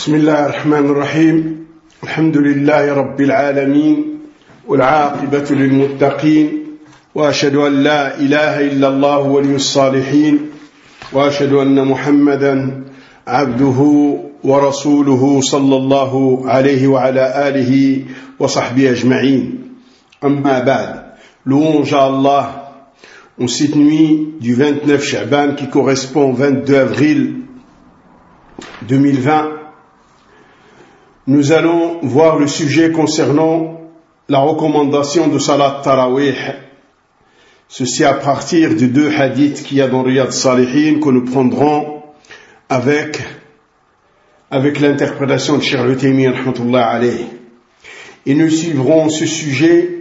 بسم الله الرحمن الرحيم الحمد لله رب العالمين والعاقبة للمتقين وأشهد أن لا إله إلا الله ولي الصالحين وأشهد أن محمدا عبده ورسوله صلى الله عليه وعلى آله وصحبه أجمعين أما بعد louange à Allah en cette nuit du 29 Sha'ban qui correspond au 22 avril 2020. Nous allons voir le sujet concernant la recommandation de Salat Tarawih. Ceci à partir de deux hadiths qu'il y a dans Riyad Salihin que nous prendrons avec l'interprétation de Cheikh Al-Utaymi rahmatullah alayh. Et nous suivrons ce sujet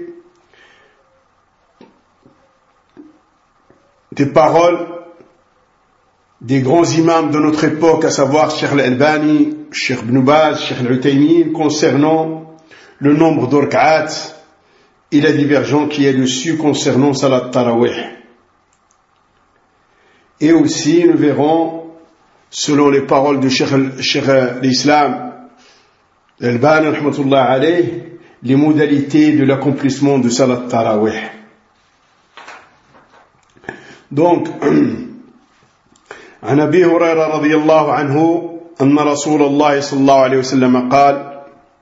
des paroles des grands imams de notre époque, à savoir Cheikh Al-Albani, Cheikh Ibn Baz, Cheikh Al-Utaymi, concernant le nombre d'orka'at et la divergence qui est dessus concernant Salat Tarawih. Et aussi, nous verrons, selon les paroles de Cheikh l'Islam, Al-Albani, rahmatullah alayh, les modalités de l'accomplissement de Salat Tarawih. Donc, عن أبي هريرة رضي الله عنه أن رسول الله صلى الله عليه وسلم قال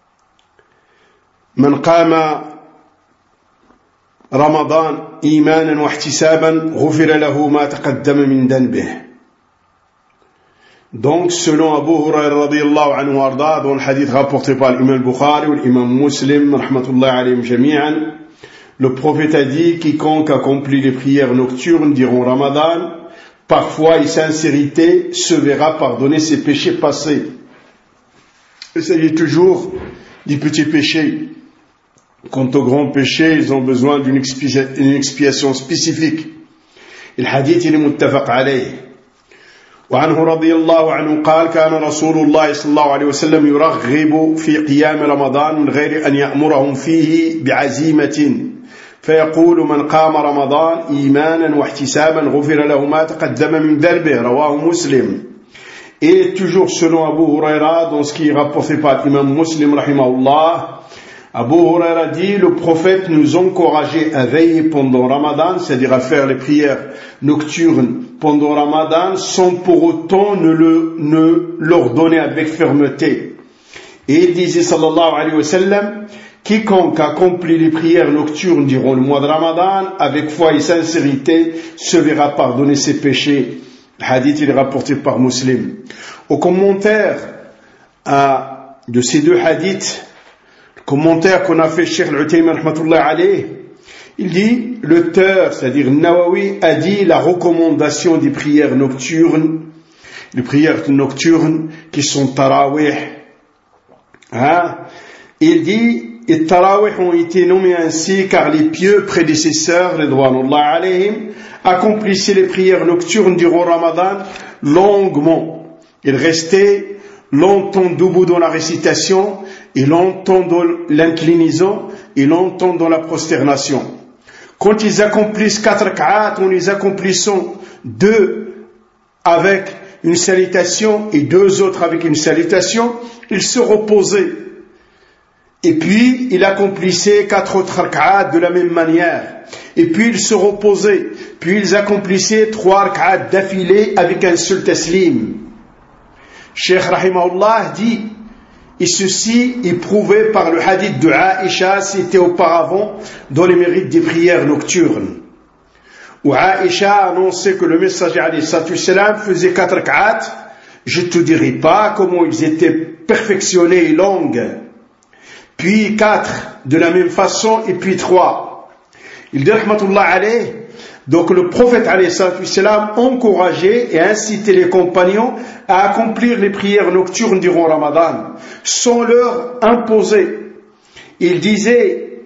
من قام رمضان إيمانا واحتسابا غفر له ما تقدم من ذنبه. Donc selon Abu Hurayra رضي الله عنه وارضاه, dans le hadith rapporté par l'imam Bukhari ou l'imam Muslim rahmatullah alayhim jami'an, le prophète a dit: quiconque accomplit les prières nocturnes durant Ramadan, parfois et sincérité, se verra pardonner ses péchés passés. Il s'agit toujours des petits péchés. Quant aux grands péchés, ils ont besoin d'une expiation spécifique. Le hadith est muttafaq alayh. وعنه رضي الله عنه قال كان رسول الله صلى الله عليه وسلم يرغب في قيام رمضان من غير أن يأمرهم فيه بعزيمة فيقول من قام رمضان إيمانا واحتسابا غفر له ما تقدم من ذنبه رواه مسلم. Et toujours selon Abu Huraira, dans ce qui est rapporté par l'imam Muslim rahimahullah, Abu Huraira dit: le prophète nous encourageait à veiller pendant Ramadan, c'est-à-dire à faire les prières nocturnes pendant Ramadan, sans pour autant ne l'ordonner avec fermeté. Et il disait sallallahu alayhi wa sallam: quiconque accomplit les prières nocturnes durant le mois de Ramadan avec foi et sincérité se verra pardonner ses péchés. Le hadith il est rapporté par Muslim. Au commentaire de ces deux hadiths, le commentaire qu'on a fait Cheikh Al-Utaymi rahmatullah alayh, il dit, l'auteur, c'est-à-dire Nawawi, a dit la recommandation des prières nocturnes, les prières nocturnes qui sont tarawih. Il dit: les tarawih ont été nommés ainsi car les pieux prédécesseurs, ridwanullah alayhim, accomplissaient les prières nocturnes durant Ramadan longuement. Ils restaient longtemps debout dans la récitation, et longtemps dans l'inclinaison, et longtemps dans la prosternation. Quand ils accomplissent 4 rak'at, en les accomplissant 2 avec une salutation et 2 autres avec une salutation, ils se reposaient. Et puis, il accomplissait 4 autres rak'at de la même manière. Et puis, ils se reposaient. Puis, ils accomplissaient 3 rak'at d'affilée avec un seul taslim. Cheikh Rahimahullah dit, et ceci est prouvé par le hadith de Aïcha, c'était auparavant dans les mérites des prières nocturnes, où Aïcha a annoncé que le messager alayhi salatu wassalam faisait 4 rak'at. Je ne te dirai pas comment ils étaient perfectionnés et longues. Puis 4 de la même façon, et puis 3. Il dit rahmatullah alayh, donc le prophète alayhi salatu wassalam encourageait et incitait les compagnons à accomplir les prières nocturnes durant Ramadan, sans leur imposer. Il disait: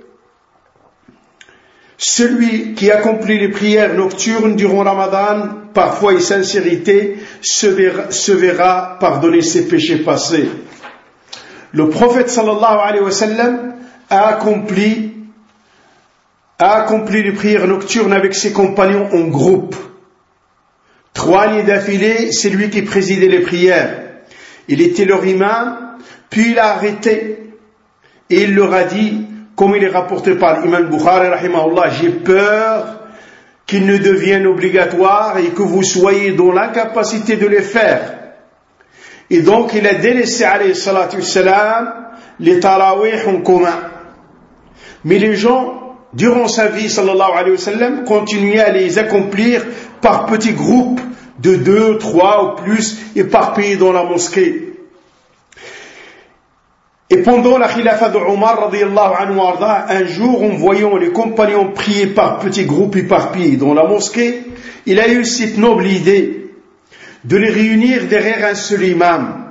celui qui accomplit les prières nocturnes durant Ramadan, par foi et sincérité, se verra pardonner ses péchés passés. Le prophète sallallahu alayhi wa sallam a accompli les prières nocturnes avec ses compagnons en groupe. 3 années d'affilée, c'est lui qui présidait les prières. Il était leur imam, puis il a arrêté. Et il leur a dit, comme il est rapporté par l'imam Bukhari, rahimahullah, j'ai peur qu'ils ne deviennent obligatoires et que vous soyez dans l'incapacité de les faire. Et donc il a délaissé, alayhi salatu wassalam, les tarawih en commun. Mais les gens, durant sa vie, sallallahu alayhi wa sallam, continuaient à les accomplir par petits groupes de 2, 3 ou plus, éparpillés dans la mosquée. Et pendant la khilafa de Omar, radiyallahu anhu arda, un jour, en voyant les compagnons prier par petits groupes éparpillés dans la mosquée, il a eu cette noble idée de les réunir derrière un seul imam.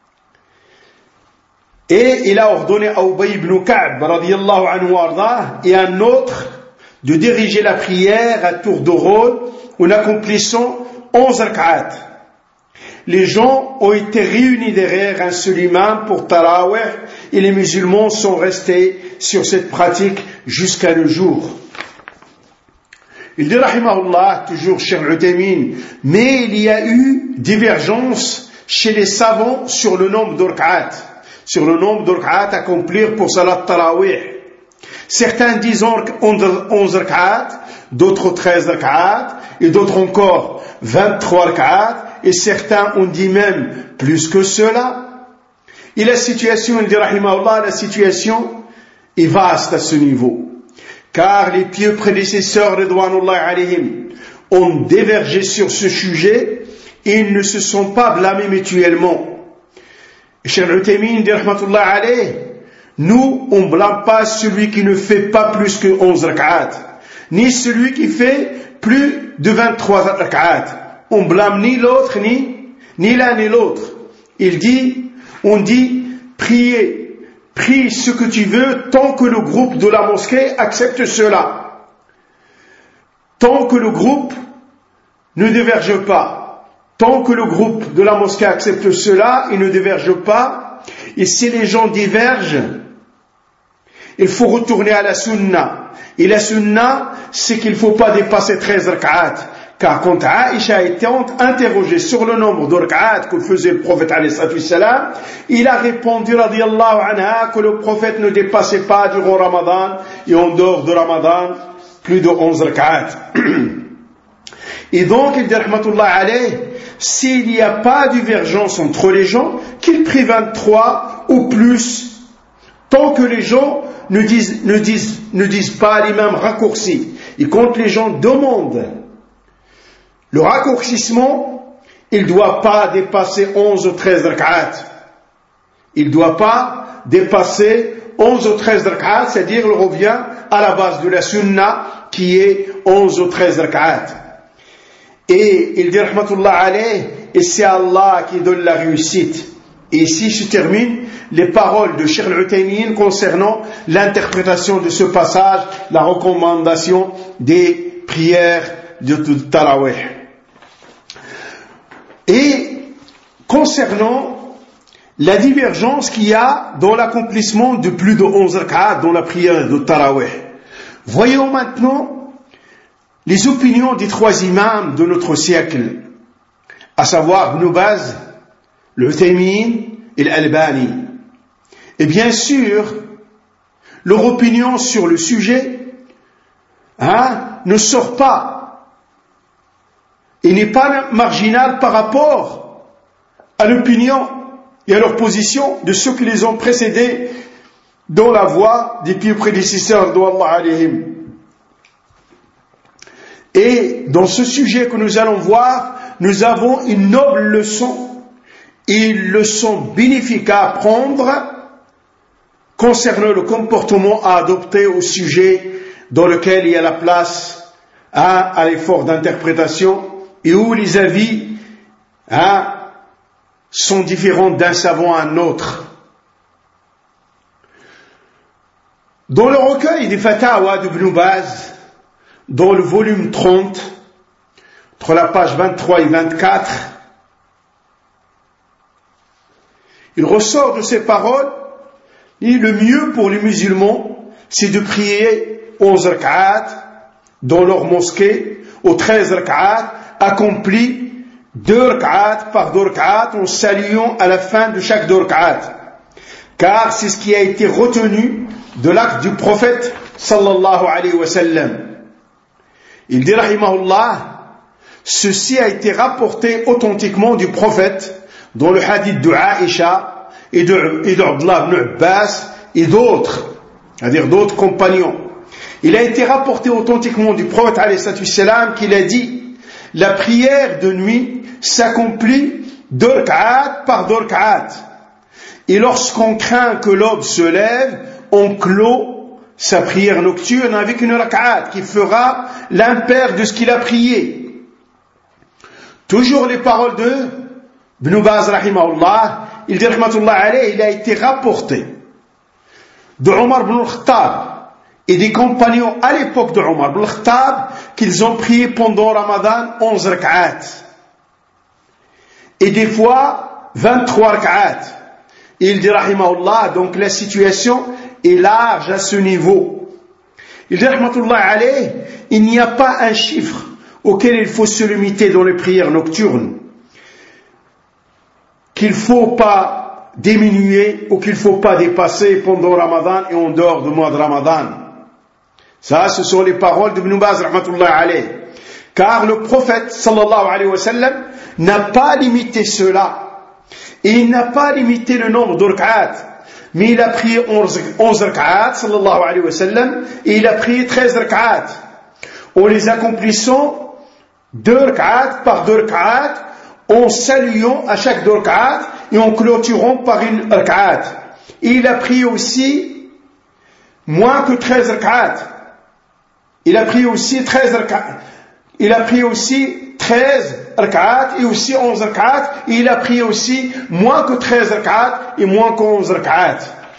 Et il a ordonné à Ubay ibn Ka'b, radiyallahu anhu arda, et un autre de diriger la prière à tour de rôle en accomplissant 11 rak'at. Les gens ont été réunis derrière un seul imam pour Tarawih et les musulmans sont restés sur cette pratique jusqu'à nos jours. Il dit, rahimahullah, toujours Cheikh Uthaymin, mais il y a eu divergence chez les savants sur le nombre de rak'at, sur le nombre de rak'at à accomplir pour Salat Tarawih. Certains disent 11 rak'at, d'autres 13 rak'at, et d'autres encore 23 rak'at, et certains ont dit même plus que cela. Et la situation, il dit rahimahullah, la situation est vaste à ce niveau. Car les pieux prédécesseurs, ridwanullah alayhim, ont divergé sur ce sujet et ils ne se sont pas blâmés mutuellement. Cheikh Uthaymin dit rahmatullah alayh, nous, on ne blâme pas celui qui ne fait pas plus que 11 rak'at, ni celui qui fait plus de 23 rak'at. On blâme ni l'autre, ni l'un ni l'autre. On dit, prie ce que tu veux tant que le groupe de la mosquée accepte cela. Tant que le groupe ne diverge pas. Tant que le groupe de la mosquée accepte cela, il ne diverge pas. Et si les gens divergent, il faut retourner à la sunna. Et la sunna, c'est qu'il ne faut pas dépasser 13 rak'at. Car quand Aïcha a été interrogée sur le nombre de rak'at que faisait le prophète alayhi salam, il a répondu radiyallahu anha que le prophète ne dépassait pas durant Ramadan et en dehors de Ramadan plus de 11 rak'at. Et donc il dit rahmatullah alayh, s'il n'y a pas de divergence entre les gens, qu'ils prient 23 ou plus, tant que les gens ne disent pas à l'imam raccourci. Et quand les gens demandent le raccourcissement, il ne doit pas dépasser 11 ou 13 rak'at. Il ne doit pas dépasser 11 ou 13 rak'at, c'est-à-dire il revient à la base de la sunna qui est 11 ou 13 rak'at. Et il dit rahmatullah alayh, et c'est Allah qui donne la réussite. Et ici se terminent les paroles de Cheikh Uthaymin concernant l'interprétation de ce passage, la recommandation des prières de Tarawih. Et concernant la divergence qu'il y a dans l'accomplissement de plus de 11 rak'at dans la prière de Tarawih, voyons maintenant les opinions des 3 imams de notre siècle, à savoir Ibn Baz, le Uthaymin et l'Albani. Et bien sûr, leur opinion sur le sujet ne sort pas et n'est pas marginal par rapport à l'opinion et à leur position de ceux qui les ont précédés dans la voie des pieux prédécesseurs d'Allah alayhim. Et dans ce sujet que nous allons voir, nous avons une noble leçon et une leçon bénéfique à apprendre concernant le comportement à adopter au sujet dans lequel il y a la place à l'effort d'interprétation et où les avis sont différents d'un savant à un autre. Dans le recueil des Fatawa d'Ibn Baz, dans le volume 30, entre la page 23 et 24, il ressort de ces paroles, et le mieux pour les musulmans, c'est de prier 11 rak'at dans leur mosquée, aux 13 rak'at, accomplis 2 rak'at par 2 rak'at en saluant à la fin de chaque 2 rak'at. Car c'est ce qui a été retenu de l'acte du prophète sallallahu alayhi wa sallam. Il dit rahimahullah, ceci a été rapporté authentiquement du prophète dans le hadith de Aïcha et d'Abdullah ibn Abbas et d'autres, c'est-à-dire d'autres compagnons. Il a été rapporté authentiquement du prophète alayhi salam qu'il a dit, la prière de nuit s'accomplit 2 rak'at par 2 rak'at. Et lorsqu'on craint que l'aube se lève, on clôt sa prière nocturne avec une rak'at qui fera l'impair de ce qu'il a prié. Toujours les paroles de Ibn Baz rahimahullah, il dit rahmatullah alayhi, il a été rapporté de Omar ibn al-Khattab et des compagnons à l'époque de Omar ibn al-Khattab qu'ils ont prié pendant Ramadan 11 rak'at et des fois 23 rak'at. Il dit rahimahullah, donc la situation est large à ce niveau. Il dit rahmatullah alayhi, il n'y a pas un chiffre auquel il faut se limiter dans les prières nocturnes, qu'il ne faut pas diminuer ou qu'il ne faut pas dépasser pendant Ramadan et en dehors du mois de Ramadan. Ça, ce sont les paroles d'Ibn Baz rahmatullah alayhi. Car le prophète sallallahu alayhi wa sallam n'a pas limité cela. Et il n'a pas limité le nombre de rak'at, mais il a prié 11 rak'at sallallahu alayhi wa sallam et il a prié 13 rak'at en les accomplissant 2 rak'at par 2 rak'at, en saluant à chaque 2 rak'at et en clôturant par une rak'at. Et il a prié aussi moins que 13 rak'at. Il a prié aussi 13 rak'at. Il a prié aussi 13 rak'at et aussi 11 rak'at. Et il a prié aussi moins que 13 rak'at et moins que 11 rak'at.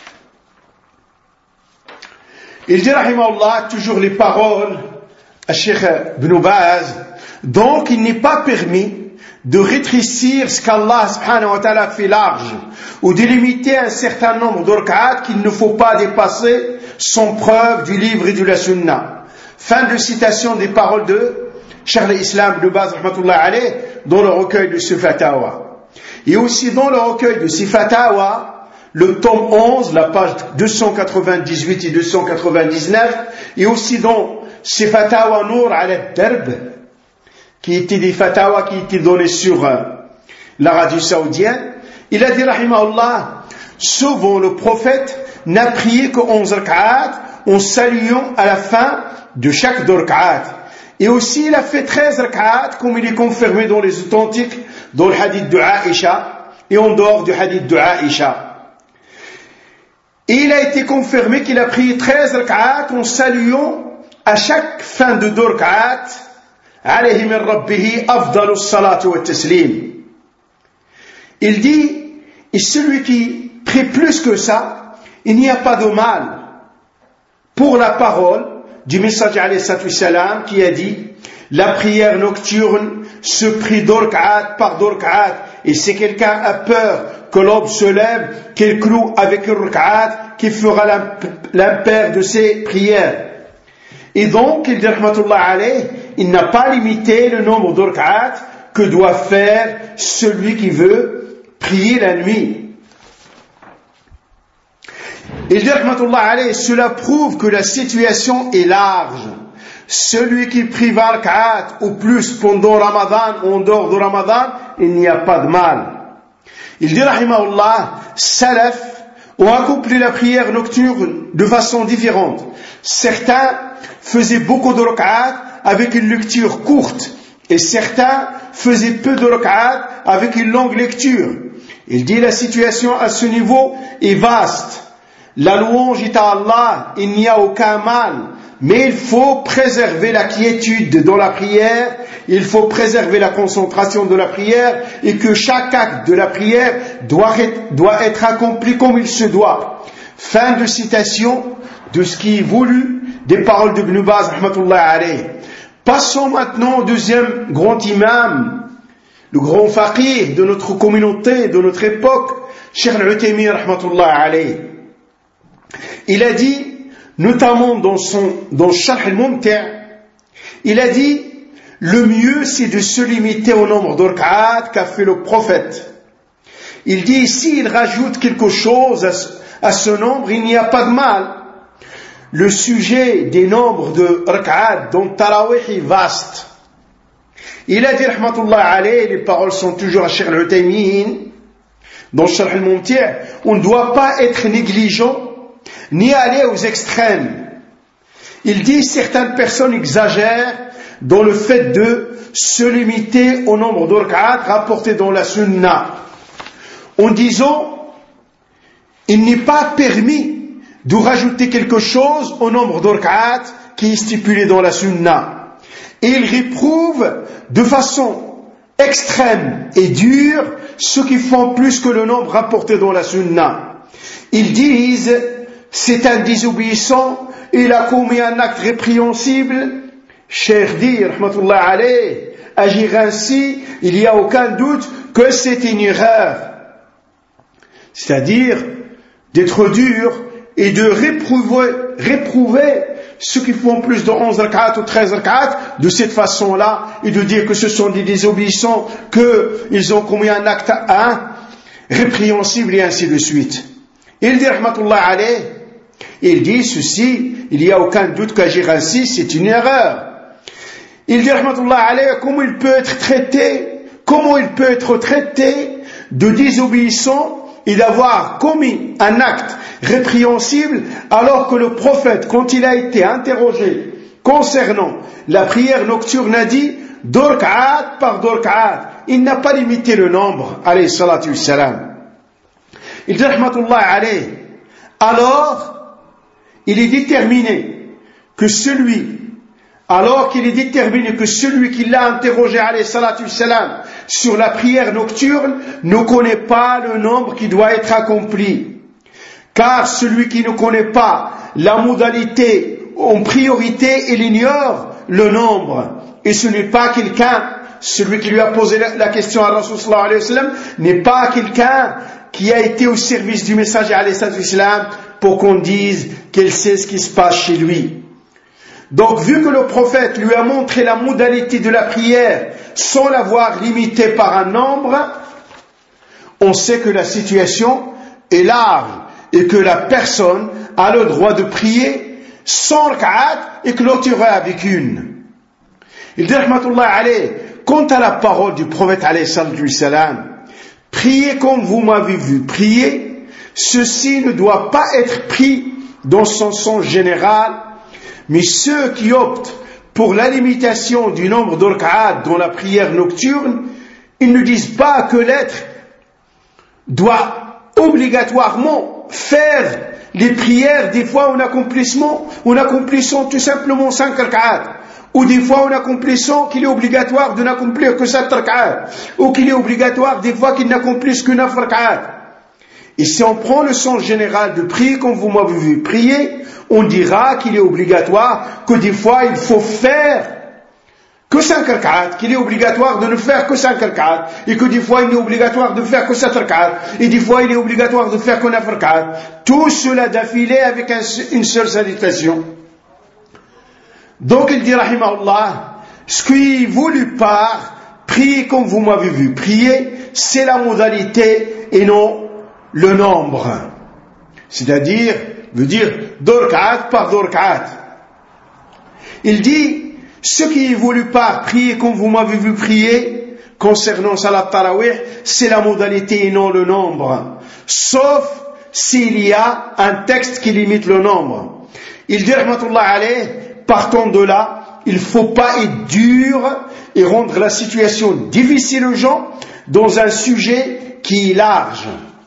Il dit rahimahullah, toujours les paroles à Cheikh Ibn Baz, donc il n'est pas permis de rétrécir ce qu'Allah subhanahu wa ta'ala fait large ou de limiter un certain nombre de rak'at qu'il ne faut pas dépasser sans preuve du livre et de la sunna. Fin de citation des paroles de Cheikh l'Islam Ibn Baz rahmatullah alayh dans le recueil de Sifatawa. Et aussi dans le recueil de Sifatawa, le tome 11, la page 298 et 299, et aussi dans Sifatawa Nour ala Darb, qui étaient des fatawas qui étaient donnés sur l'Arabie saoudienne, il a dit rahimahullah, souvent le prophète n'a prié que 11 rak'at en saluant à la fin de chaque 2 rak'at. Et aussi il a fait 13 rak'at comme il est confirmé dans les authentiques, dans le hadith de Aïcha et en dehors du hadith de Aïcha. Et il a été confirmé qu'il a prié 13 rak'at en saluant à chaque fin de 2 rak'at alayhi min rabbihi afdalu salatu wa taslim. Il dit, et celui qui prie plus que ça, il n'y a pas de mal pour la parole du messager alayhi salatu salam qui a dit, la prière nocturne se prie 2 rak'at par 2 rak'at, et si quelqu'un a peur que l'aube se lève, qu'il cloue avec une rak'at qui fera l'impair de ses prières. Et donc, il dit rahmatullah alayh, il n'a pas limité le nombre de rak'at que doit faire celui qui veut prier la nuit. Il dit rahmatullah alayh, cela prouve que la situation est large. Celui qui prie 20 rak'at ou plus pendant Ramadan ou en dehors de Ramadan, il n'y a pas de mal. Il dit rahimahullah, salaf ont accompli la prière nocturne de façon différente. Certains faisaient beaucoup de rak'at avec une lecture courte et certains faisaient peu de rak'at avec une longue lecture. Il dit la situation à ce niveau est vaste. La louange est à Allah, il n'y a aucun mal, mais il faut préserver la quiétude dans la prière, il faut préserver la concentration de la prière et que chaque acte de la prière doit être accompli comme il se doit. Fin de citation de ce qui est voulu des paroles de Ibn Baz rahmatullah alayh. Passons maintenant au deuxième grand imam, le grand faqih de notre communauté, de notre époque, Cheikh al-Uthaymin rahmatullah alayh. Il a dit, notamment dans Sharh al-Mumti', il a dit, le mieux c'est de se limiter au nombre de rak'at qu'a fait le prophète. Il dit ici, il rajoute quelque chose à ce nombre, il n'y a pas de mal. Le sujet des nombres de rak'at dans Tarawih est vaste. Il a dit, rahmatullah alayhi, les paroles sont toujours à Cheikh al-Uthaymin, dans Sharh al-Mumti', on ne doit pas être négligent, ni aller aux extrêmes. Il dit, certaines personnes exagèrent dans le fait de se limiter au nombre de rak'at rapportés dans la sunna, en disant, il n'est pas permis de rajouter quelque chose au nombre de rak'at qui est stipulé dans la sunna. Et il réprouve de façon extrême et dure ceux qui font plus que le nombre rapporté dans la sunna. Ils disent, c'est un désobéissant, il a commis un acte répréhensible. Cheikh dit, rahmatullah alayh, agir ainsi, il n'y a aucun doute que c'est une erreur. C'est-à-dire d'être dur et de réprouver ceux qui font plus de 11 rak'at ou 13 rak'at de cette façon-là, et de dire que ce sont des désobéissants, qu'ils ont commis un acte répréhensible et ainsi de suite. Il dit, rahmatullah alayh, il dit ceci, il n'y a aucun doute qu'agir ainsi, c'est une erreur. Il dit, rahmatullah alayh, comment il peut être traité de désobéissant et d'avoir commis un acte répréhensible, alors que le prophète, quand il a été interrogé concernant la prière nocturne, a dit dork'at par dork'at. Il n'a pas limité le nombre, alayhi salatu wassalam. Il dit, rahmatullah alayh, alors il est déterminé que celui qui l'a interrogé, alayhi salatu wassalam, sur la prière nocturne, ne connaît pas le nombre qui doit être accompli. Car celui qui ne connaît pas la modalité en priorité, il ignore le nombre. Et ce n'est pas quelqu'un, celui qui lui a posé la question à Rasul sallallahu alayhi wa sallam, n'est pas quelqu'un qui a été au service du messager alayhi salatu wassalam pour qu'on dise qu'il sait ce qui se passe chez lui. Donc, vu que le prophète lui a montré la modalité de la prière sans l'avoir limitée par un nombre, on sait que la situation est large et que la personne a le droit de prier sans rak'at et clôturer avec une. Il dit, rahmatullah alayh, quant à la parole du prophète alayhi salam, priez comme vous m'avez vu prier, ceci ne doit pas être pris dans son sens général, mais ceux qui optent pour la limitation du nombre de rak'at dans la prière nocturne, ils ne disent pas que l'être doit obligatoirement faire les prières des fois en accomplissant tout simplement 5 rak'at, ou des fois en accomplissant qu'il est obligatoire de n'accomplir que 7 rak'at, ou qu'il est obligatoire des fois qu'il n'accomplisse que 9 rak'at. Et si on prend le sens général de prier comme vous m'avez vu prier, on dira qu'il est obligatoire que des fois il faut faire que 5 rak'at, qu'il est obligatoire de ne faire que 5 rak'at, et que des fois il est obligatoire de faire que 7 rak'at, et des fois il est obligatoire de faire que 9 rak'at. Tout cela d'affilée avec une seule salutation. Donc il dit, rahimahullah, ce qui est voulu par prier comme vous m'avez vu prier, c'est la modalité et non le nombre. C'est-à-dire, veut dire dork'at par dork'at. Il dit, ce qui est voulu par prier comme vous m'avez vu prier, concernant Salat Tarawih, c'est la modalité et non le nombre. Sauf s'il y a un texte qui limite le nombre. Il dit, rahmatullah alayh, partant de là, il ne faut pas être dur et rendre la situation difficile aux gens dans un sujet qui est large.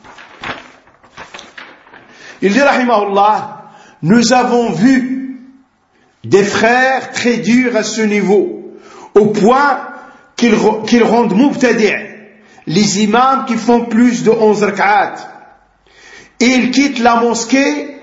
Il dit, rahimahullah, nous avons vu des frères très durs à ce niveau, au point qu'ils rendent mubtadi' les imams qui font plus de 11 rak'at. Et ils quittent la mosquée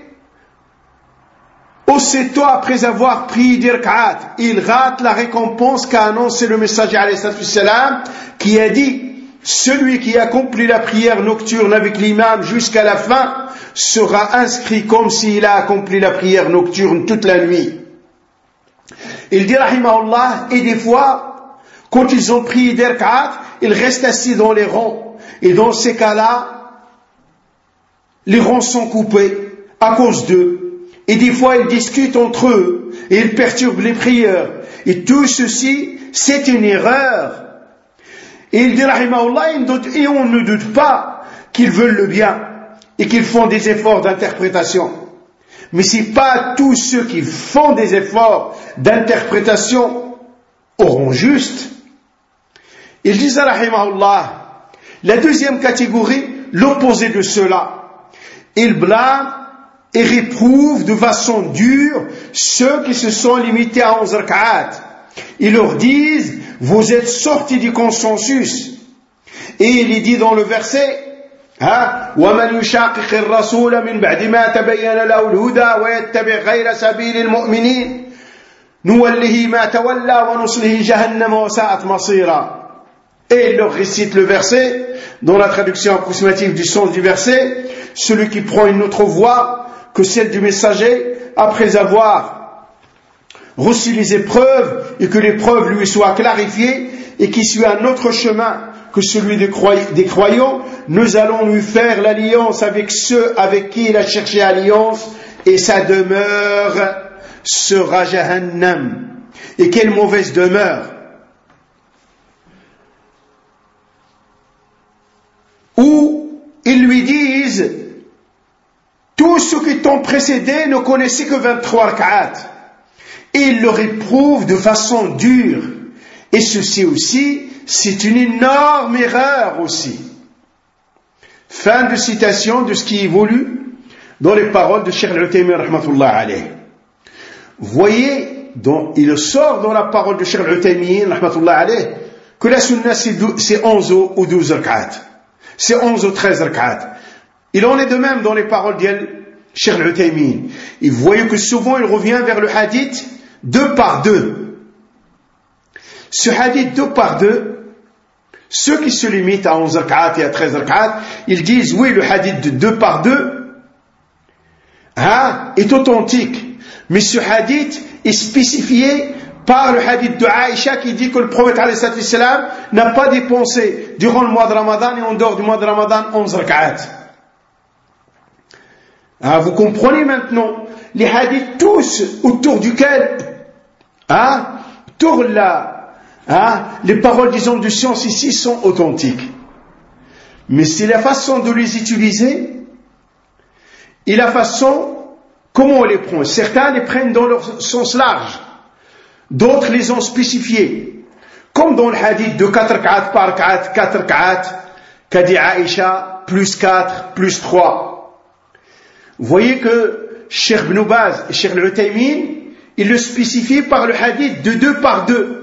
aussitôt après avoir prié des rak'at. Ils ratent la récompense qu'a annoncé le messager alayhi salam, qui a dit, celui qui accomplit la prière nocturne avec l'imam jusqu'à la fin sera inscrit comme s'il a accompli la prière nocturne toute la nuit. Il dit, rahimahullah, et des fois, Quand ils ont prié des rak'at, ils restent assis dans les rangs. Et dans ces cas-là, les rangs sont coupés à cause d'eux. Et des fois, ils discutent entre eux et ils perturbent les prières. Et tout ceci, c'est une erreur. Et il dit, rahimahullah, et on ne doute pas qu'ils veulent le bien et qu'ils font des efforts d'interprétation. Mais ce n'est pas tous ceux qui font des efforts d'interprétation auront juste. Il dit, rahimahullah, la deuxième catégorie, l'opposé de cela. Ils blâment et réprouvent de façon dure ceux qui se sont limités à 11 rak'at. Ils leur disent, vous êtes sortis du consensus. Et il est dit dans le verset, وَمَنْ يُشَاقِقِ الرَّسُولَ مِنْ بَعْدِ مَا تَبَيَّنَ لَهُ الْهُدَى وَيَتَّبِعْ غَيْرَ سَبِيلِ الْمُؤْمِنِينَ نُوَلِّهِ مَا تَوَلَّى وَنُصْلِهِ جَهَنَّمَ وَسَاءَتْ مَصِيرًا. Et il leur récite le verset, dans la traduction approximative du sens du verset, celui qui prend une autre voie que celle du messager, après avoir reçu les épreuves, et que l'épreuve lui soit clarifiée, et qui suit un autre chemin que celui des croyants, nous allons lui faire l'alliance avec ceux avec qui il a cherché alliance, et sa demeure sera Jahannam. Et quelle mauvaise demeure! Où ils lui disent, tous ceux qui t'ont précédé ne connaissaient que 23 rak'at. Et ils le réprouvent de façon dure. Et ceci aussi, c'est une énorme erreur aussi. Fin de citation de ce qui évolue dans les paroles de Cheikh Al-Uthaymin rahmatullah alayh. Voyez, il sort dans la parole de Cheikh Al-Uthaymin rahmatullah alayh que la sunna c'est 11 ou 12 rak'at. C'est 11 ou 13 rak'at. Il en est de même dans les paroles de Cheikh Al-Uthaymin. Et vous voyez que souvent il revient vers le hadith 2 par 2. Ce hadith 2 par 2, ceux qui se limitent à 11 rak'at et à 13 rak'at, ils disent oui, le hadith de 2 par 2 est authentique. Mais ce hadith est spécifié par le hadith de Aïcha qui dit que le prophète n'a pas dépensé durant le mois de Ramadan et en dehors du mois de Ramadan 11 rak'at. Vous comprenez maintenant les hadiths tous autour duquel les paroles, disons, de science ici sont authentiques. Mais c'est la façon de les utiliser et la façon comment on les prend. Certains les prennent dans leur sens large, d'autres les ont spécifiés. Comme dans le hadith de 4 rak'at par rak'at, 4 rak'at, qu'a dit Aïcha, plus 4, plus 3. Vous voyez que Cheikh Ibn Baz et Cheikh Al-Uthaymin, ils le spécifient par le hadith de 2 par 2.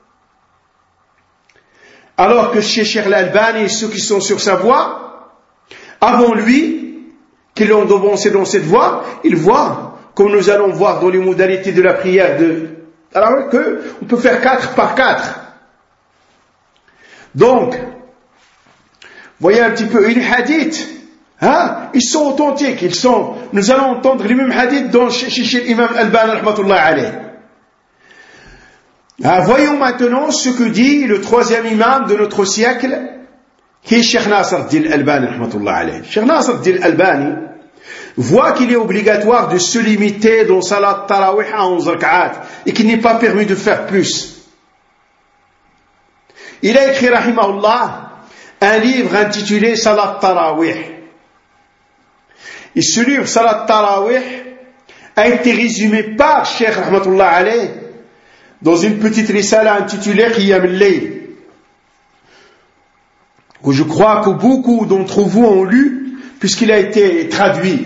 Alors que chez Cheikh Al-Albani et ceux qui sont sur sa voie, avant lui, qui l'ont devancé dans cette voie, ils voient, comme nous allons voir dans les modalités de la prière, alors que on peut faire 4 par 4. Donc, voyez un petit peu, les hadiths, ils sont authentiques, nous allons entendre les mêmes hadiths chez l'imam Al-Albani rahmatullah alayh. Voyons maintenant ce que dit le troisième imam de notre siècle, qui est Cheikh Nasr-Din Al-Albani rahmatullah alayh. Cheikh Nasr-Din Al-Albani voit qu'il est obligatoire de se limiter dans Salat Tarawih à 11 rak'at et qu'il n'est pas permis de faire plus. Il a écrit rahimahullah un livre intitulé Salat Tarawih. Et ce livre Salat Tarawih a été résumé par Cheikh rahmatullah alayh dans une petite risala intitulée Qiyam al-Layl, que je crois que beaucoup d'entre vous ont lu, puisqu'il a été traduit.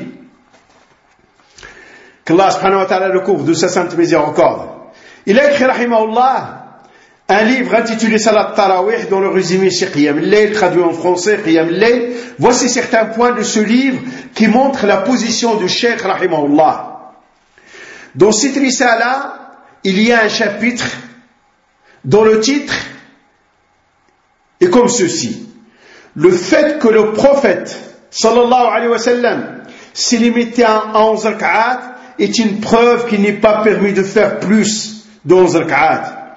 Qu'Allah subhanahu wa ta'ala le couvre de sa sainte miséricorde. Il a écrit, rahimahullah, un livre intitulé Salat Tarawih, dont le résumé c'est Qiyam al-Layl, traduit en français Qiyam al-Layl. Voici certains points de ce livre qui montrent la position du Cheikh, rahimahullah. Dans cette risala, il y a un chapitre dont le titre est comme ceci: le fait que le prophète sallallahu alayhi wa sallam s'est limité à 11 rak'at est une preuve qu'il n'est pas permis de faire plus de 11 rak'at.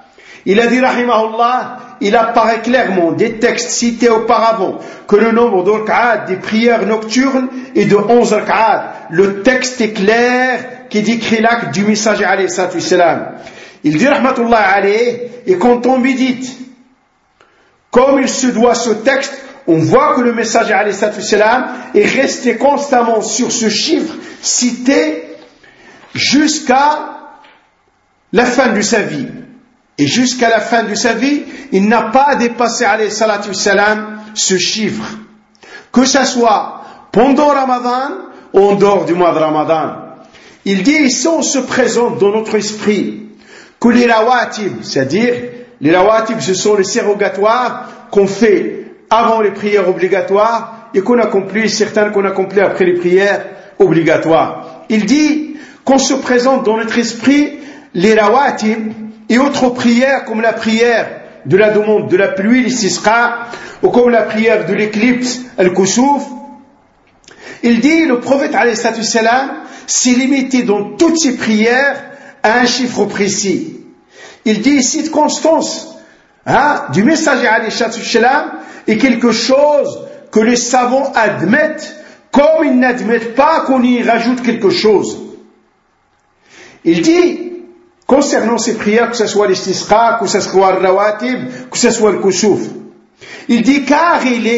Il a dit, rahimahullah, il apparaît clairement des textes cités auparavant que le nombre de rak'at des prières nocturnes est de 11 rak'at. Le texte est clair qui décrit l'acte du messager alayhi salatu wassalam. Il dit, rahmatullah alayhi, et quand on médite, comme il se doit ce texte, on voit que le messager alayhi salatu wassalam est resté constamment sur ce chiffre cité jusqu'à la fin de sa vie. Et jusqu'à la fin de sa vie, il n'a pas dépassé alayhi salatu wassalam ce chiffre. Que ce soit pendant Ramadan ou en dehors du mois de Ramadan. Il dit ici, on se présente dans notre esprit que les rawatib, c'est-à-dire les rawatib, ce sont les surrogatoires qu'on fait avant les prières obligatoires et qu'on accomplit, certaines qu'on accomplit après les prières obligatoires. Il dit qu'on se présente dans notre esprit les rawatib et autres prières comme la prière de la demande de la pluie, l'istisqa, ou comme la prière de l'éclipse, al-kusuf. Il dit, le prophète alayhi salatu wassalam s'est limité dans toutes ses prières à un chiffre précis. Il dit ici de constance du messager alayhi salatu wassalam est quelque chose que les savants admettent comme ils n'admettent pas qu'on y rajoute quelque chose. Il dit, concernant ces prières, que ce soit l'istisqa, que ce soit le rawatib, que ce soit le kusuf, il dit car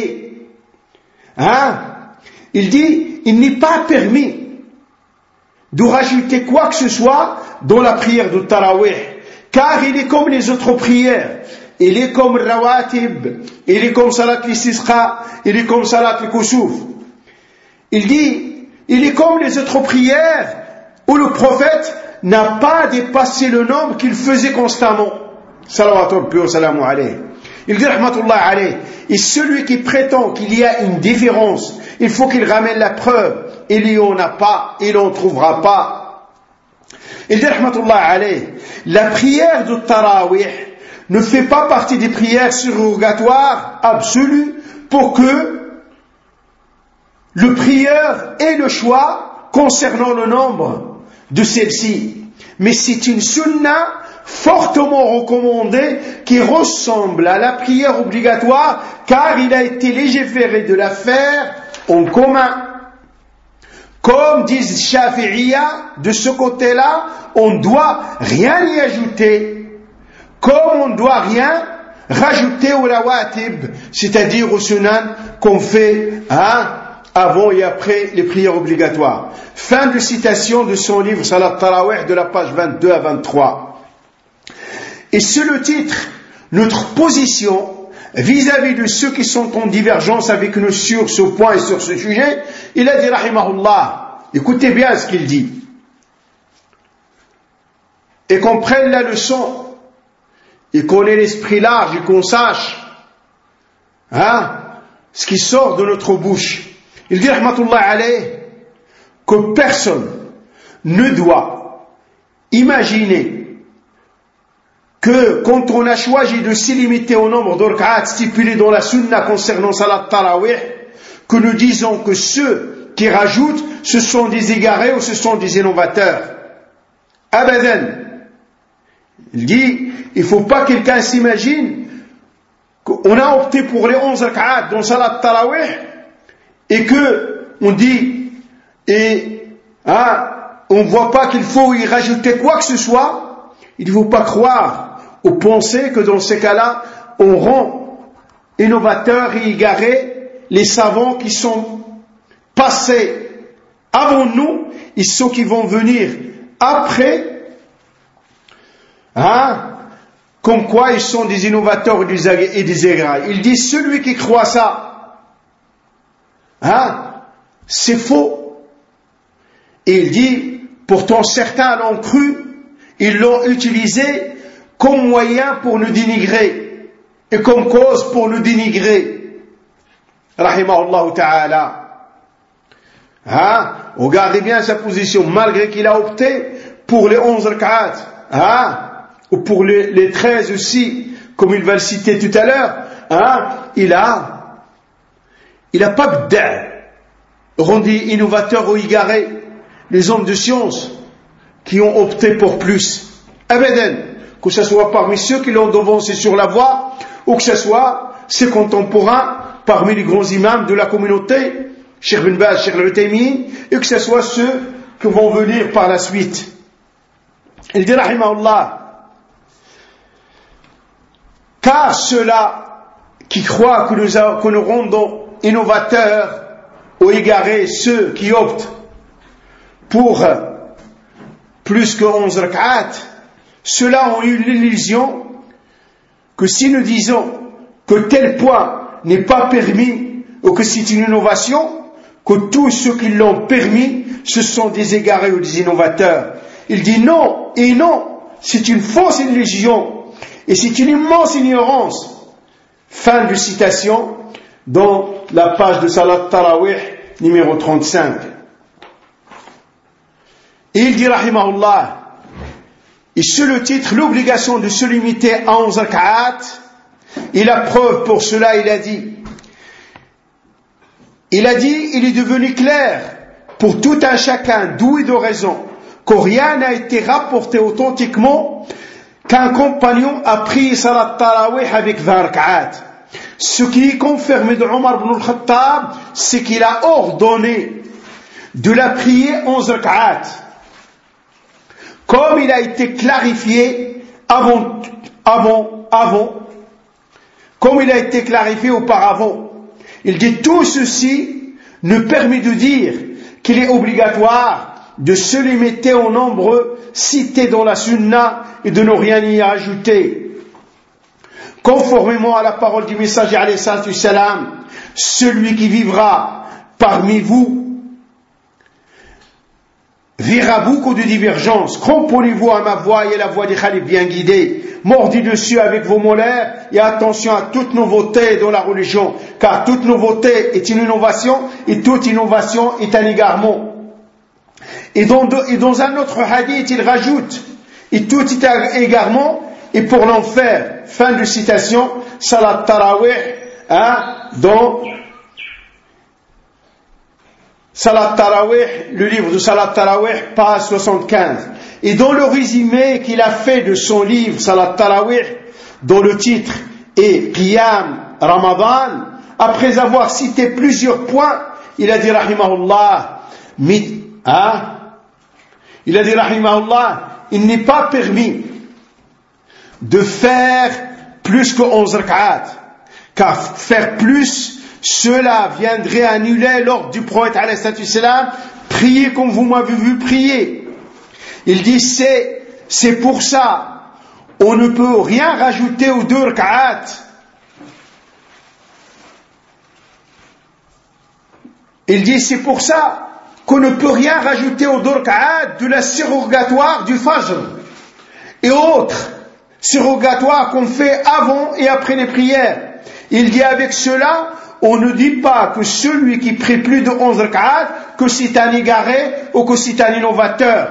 il n'est pas permis de rajouter quoi que ce soit dans la prière de Tarawih, car il est comme les autres prières, il est comme le rawatib, il est comme salat l'istisqa, il est comme salat le kusuf. Il dit, il est comme les autres prières où le prophète n'a pas dépassé le nombre qu'il faisait constamment. Salawatullahi wa salamu alayhi. Il dit, rahmatullah alayhi, et celui qui prétend qu'il y a une différence, il faut qu'il ramène la preuve. Il n'y en a pas, il n'en trouvera pas. Il dit, rahmatullah alayhi, la prière de Tarawih ne fait pas partie des prières surrogatoires absolues pour que le prieur ait le choix concernant le nombre de celle-ci. Mais c'est une sunna fortement recommandée qui ressemble à la prière obligatoire car il a été légiféré de la faire en commun. Comme disent Shafi'iyya, de ce côté-là, on ne doit rien y ajouter. Comme on ne doit rien rajouter au rawatib, c'est-à-dire au sunan qu'on fait avant et après les prières obligatoires. Fin de citation de son livre Salat Tarawih de la page 22 à 23. Et c'est le titre, notre position vis-à-vis de ceux qui sont en divergence avec nous sur ce point et sur ce sujet. Il a dit, rahimahullah, écoutez bien ce qu'il dit, et qu'on prenne la leçon, et qu'on ait l'esprit large, et qu'on sache ce qui sort de notre bouche. Il dit, rahmatullah alayhi, que personne ne doit imaginer que quand on a choisi de s'y limiter au nombre de rak'at stipulé dans la sunna concernant salat tarawih, que nous disons que ceux qui rajoutent, ce sont des égarés ou ce sont des innovateurs. Abadan. Il dit, il ne faut pas que quelqu'un s'imagine qu'on a opté pour les 11 rak'at dans salat tarawih et que on dit on ne voit pas qu'il faut y rajouter quoi que ce soit. Il ne faut pas croire ou penser que dans ces cas-là on rend innovateurs et égarés les savants qui sont passés avant nous et ceux qui vont venir après, comme quoi ils sont des innovateurs et des égarés. Il dit, celui qui croit ça, c'est faux. Et il dit, pourtant certains l'ont cru, ils l'ont utilisé comme moyen pour nous dénigrer et comme cause pour nous dénigrer. Rahimahullah ta'ala. Regardez bien sa position, malgré qu'il a opté pour les 11 rak'at, ou pour les 13 aussi, comme il va le citer tout à l'heure, il a pas bid'a, rendu innovateur ou égaré les hommes de science qui ont opté pour plus. Abadan, que ce soit parmi ceux qui l'ont devancé sur la voie, ou que ce soit ses contemporains parmi les grands imams de la communauté, Cheikh Bin Baz, Cheikh Al-Uthaymin, et que ce soit ceux qui vont venir par la suite. Il dit, rahimahullah, car ceux-là qui croient que nous rendons innovateurs ou égarés ceux qui optent pour plus que 11 rak'at, ceux-là ont eu l'illusion que si nous disons que tel point n'est pas permis ou que c'est une innovation, que tous ceux qui l'ont permis, ce sont des égarés ou des innovateurs. Il dit non et non, c'est une fausse illusion et c'est une immense ignorance. Fin de citation dans la page de Salat Tarawih numéro 35. Et il dit rahimahullah, et sur le titre, l'obligation de se limiter à 11 rak'at, et la preuve pour cela, il a dit, il est devenu clair pour tout un chacun doué de raison que rien n'a été rapporté authentiquement qu'un compagnon a pris Salat Tarawih avec 20 rak'at. Ce qui est confirmé de Omar ibn al-Khattab, c'est qu'il a ordonné de la prier 11 rak'at. Comme il a été clarifié comme il a été clarifié auparavant. Il dit tout ceci nous permet de dire qu'il est obligatoire de se limiter au nombre cité dans la sunna et de ne rien y ajouter. Conformément à la parole du messager alayhi salatu wassalam, celui qui vivra parmi vous verra beaucoup de divergences. Cramponnez-vous à ma voix et à la voix des khalifes bien guidés. Mordez dessus avec vos molaires et attention à toute nouveauté dans la religion, car toute nouveauté est une innovation et toute innovation est un égarement. Et dans un autre hadith, il rajoute, et tout est un égarement et pour l'enfer. Fin de citation, Salat Tarawih, dans Salat Tarawih, le livre de Salat Tarawih, page 75. Et dans le résumé qu'il a fait de son livre Salat Tarawih, dont le titre est Qiyam Ramadan, après avoir cité plusieurs points, il a dit rahimahullah, il n'est pas permis de faire plus que 11 rak'at, car faire plus, cela viendrait annuler l'ordre du prophète alayhi salatu wassalam, priez comme vous m'avez vu prier. Il dit c'est pour ça on ne peut rien rajouter aux 2 rak'at. Il dit c'est pour ça qu'on ne peut rien rajouter aux 2 rak'at de la surrogatoire du Fajr et autres surrogatoires qu'on fait avant et après les prières. Il dit avec cela on ne dit pas que celui qui prie plus de 11 rak'at que c'est un égaré ou que c'est un innovateur.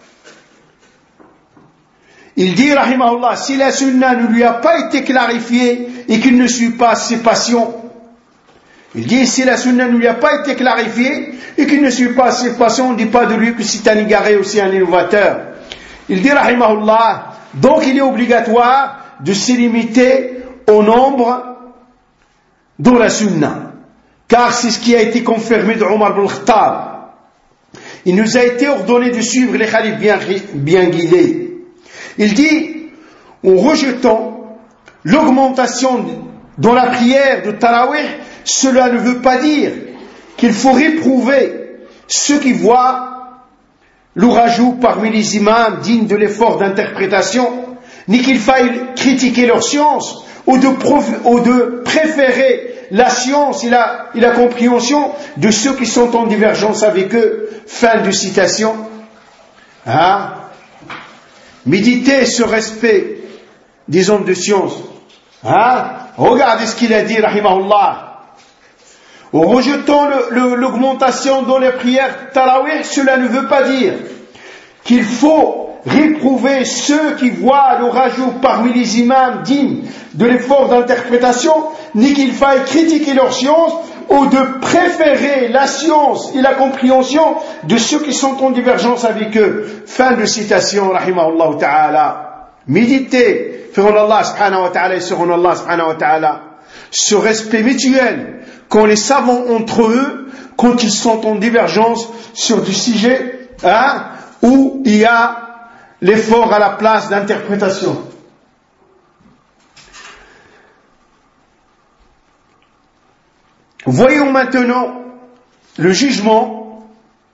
Il dit rahimahullah, si la sunna ne lui a pas été clarifiée et qu'il ne suit pas ses passions, il dit si la sunna ne lui a pas été clarifiée et qu'il ne suit pas ses passions, on ne dit pas de lui que c'est un égaré ou c'est un innovateur. Il dit rahimahullah, donc il est obligatoire de se limiter au nombre dans la sunna, car c'est ce qui a été confirmé de Omar ibn al-Khattab. Il nous a été ordonné de suivre les khalifes bien guidés. Il dit, en rejetant l'augmentation dans la prière de Tarawih, cela ne veut pas dire qu'il faut réprouver ceux qui voient le rajout parmi les imams dignes de l'effort d'interprétation, ni qu'il faille critiquer leur science ou de préférer la science et la compréhension de ceux qui sont en divergence avec eux. Fin de citation. Méditez ce respect des hommes de science. Regardez ce qu'il a dit, rahimahullah. En rejetant l'augmentation dans les prières Tarawih, cela ne veut pas dire qu'il faut réprouver ceux qui voient le rajout parmi les imams dignes de l'effort d'interprétation, ni qu'il faille critiquer leur science ou de préférer la science et la compréhension de ceux qui sont en divergence avec eux. Fin de citation, rahimahullah ta'ala. méditer, feront Allah subhanahu wa ta'ala et seront Allah subhanahu wa ta'ala, ce respect mutuel qu'ont les savants entre eux quand ils sont en divergence sur du sujet où il y a l'effort à la place d'interprétation. Voyons maintenant le jugement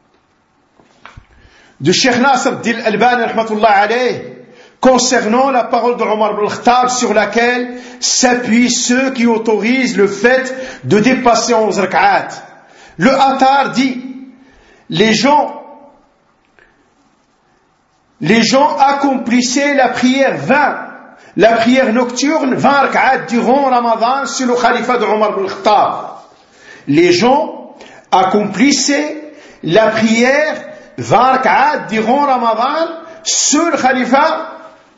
de Cheikh Nasr al-Albani rahmatullah alayh concernant la parole de Omar ibn al-Khattab sur laquelle s'appuient ceux qui autorisent le fait de dépasser 11 rak'at. Le Attar dit, les gens accomplissaient la prière nocturne 20 rak'at durant Ramadan sur le khalifa de Omar ibn al-Khattab. Les gens accomplissaient la prière 20 rak'at durant Ramadan sur le khalifa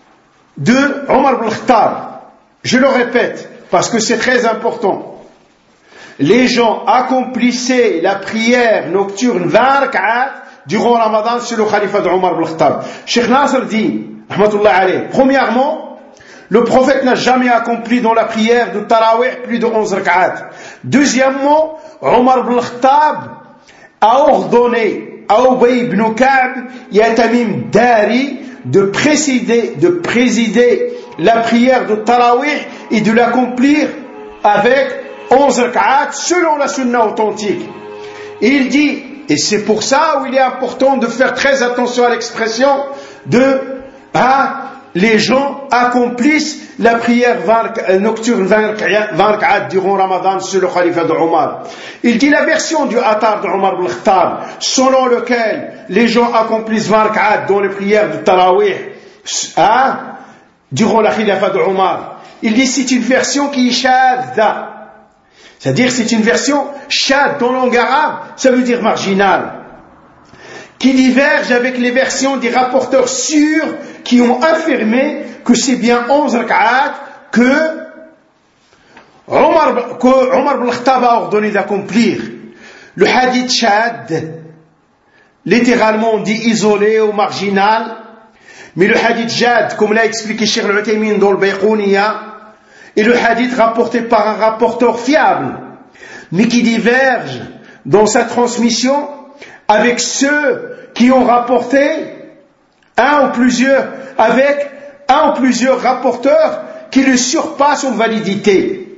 de Omar ibn al-Khattab. Je le répète parce que c'est très important. Les gens accomplissaient la prière nocturne 20 rak'at durant Ramadan sur le khalifa de Omar ibn al-Khattab. Cheikh Nasr dit, rahmatullah alayh, premièrement, le prophète n'a jamais accompli dans la prière de Tarawih plus de 11 rak'at. Deuxièmement, Omar ibn al-Khattab a ordonné à Ubay ibn Ka'b et à Tamim Dari de présider la prière de Tarawih et de l'accomplir avec 11 rak'at selon la sunna authentique. Et il dit, et c'est pour ça où il est important de faire très attention à l'expression de les gens accomplissent la prière nocturne 20 rak'at durant Ramadan sur le khalifa de Omar. Il dit la version du Attar de Omar ibn al-Khattab selon lequel les gens accomplissent 20 rak'at dans les prières de Tarawih durant la khilafa de Omar. Il dit c'est une version qui est shadda. C'est-à-dire c'est une version shad dans la langue arabe, ça veut dire marginale, qui diverge avec les versions des rapporteurs sûrs qui ont affirmé que c'est bien 11 rak'at que Omar ibn al-Khattab a ordonné d'accomplir. Le hadith shad, littéralement on dit isolé ou marginal, mais le hadith jad, comme l'a expliqué Cheikh al-Uthaymin dans le Bayqouniya, est le hadith rapporté par un rapporteur fiable, mais qui diverge dans sa transmission avec ceux qui ont rapporté un ou plusieurs rapporteurs qui le surpassent en validité.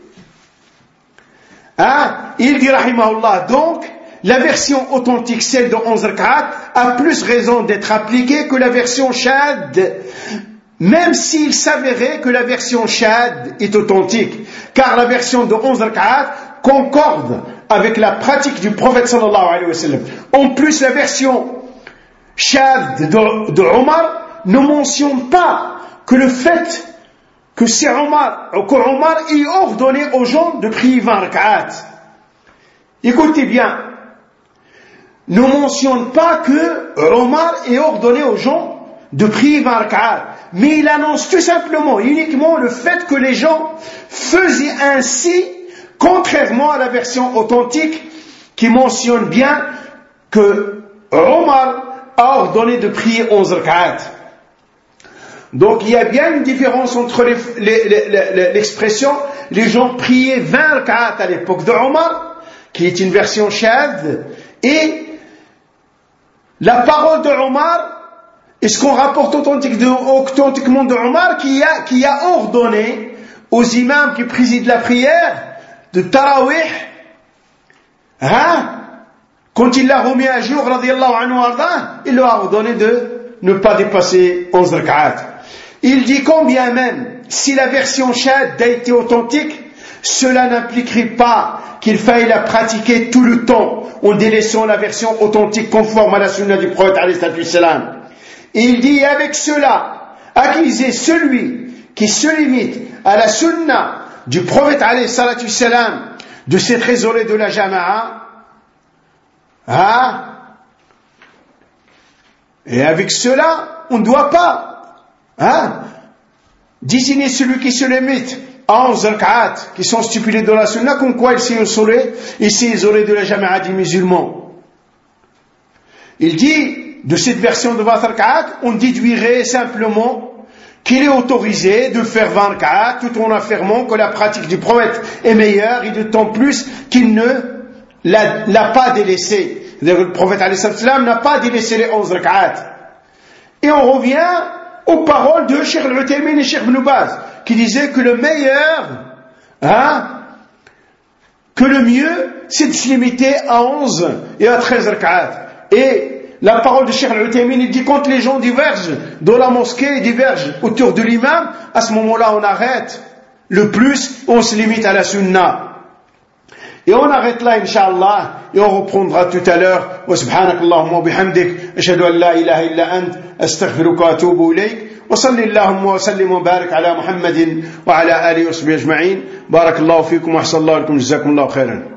Il dit rahimahullah, donc la version authentique, celle de 11 rak'at, a plus raison d'être appliquée que la version shad, même s'il s'avérait que la version shad est authentique, car la version de 11 rak'at concorde avec la pratique du prophète sallallahu alayhi wa sallam. En plus, la version shad de Omar ne mentionne pas que le fait que Omar ait ordonné aux gens de prier 20 rak'at. Écoutez bien, ne mentionne pas que Omar ait ordonné aux gens de prier 20 rak'at, mais il annonce tout simplement, uniquement le fait que les gens faisaient ainsi, contrairement à la version authentique qui mentionne bien que Omar a ordonné de prier 11 rak'at. Donc il y a bien une différence entre l'expression les gens priaient 20 rak'at à l'époque de Omar, qui est une version shad, et la parole de Omar, et ce qu'on rapporte authentiquement de Omar, qui a ordonné aux imams qui président la prière de Tarawih, quand il l'a remis à jour, radiyallahu anhu arda, il leur a ordonné de ne pas dépasser 11 rak'at. Il dit combien même, si la version shad a été authentique, cela n'impliquerait pas qu'il faille la pratiquer tout le temps en délaissant la version authentique conforme à la sunna du prophète alayhi salam. Il dit avec cela, acquisez celui qui se limite à la sunna du prophète alayhi salam de s'être isolé de la jama'a, et avec cela, on ne doit pas désigner celui qui se limite à 11 rak'at qui sont stipulés dans la sunna, comme quoi il s'est isolé de la jama'a des musulmans. Il dit, de cette version de 20 rak'at, on déduirait simplement qu'il est autorisé de faire 20 rak'at tout en affirmant que la pratique du prophète est meilleure et d'autant plus qu'il ne l'a pas délaissé. Le prophète alayhi salam n'a pas délaissé les 11 rak'at. Et on revient aux paroles de Cheikh Al-Uthaymin et Cheikh Ibn Baz qui disaient que le meilleur, que le mieux, c'est de se limiter à 11 et à 13 rak'at. Et la parole de Cheikh Al-Uthaymin, il dit quand les gens divergent dans la mosquée, divergent autour de l'imam, à ce moment-là on arrête. Le plus, on se limite à la sunna. Et on arrête là, Inch'Allah, et on reprendra tout à l'heure. Wa subhanakallahumma wa bihamdik, ashhadu an la ilaha illa ant, astaghfiruka wa atubu ilayk. Wa salli Allahumma wa sallim wa barik ala Muhammadin wa ala alihi wa sahbihi ajma'in. Barakallahu fikum wa ahsanallahu lakum, jazakumullahu khairan.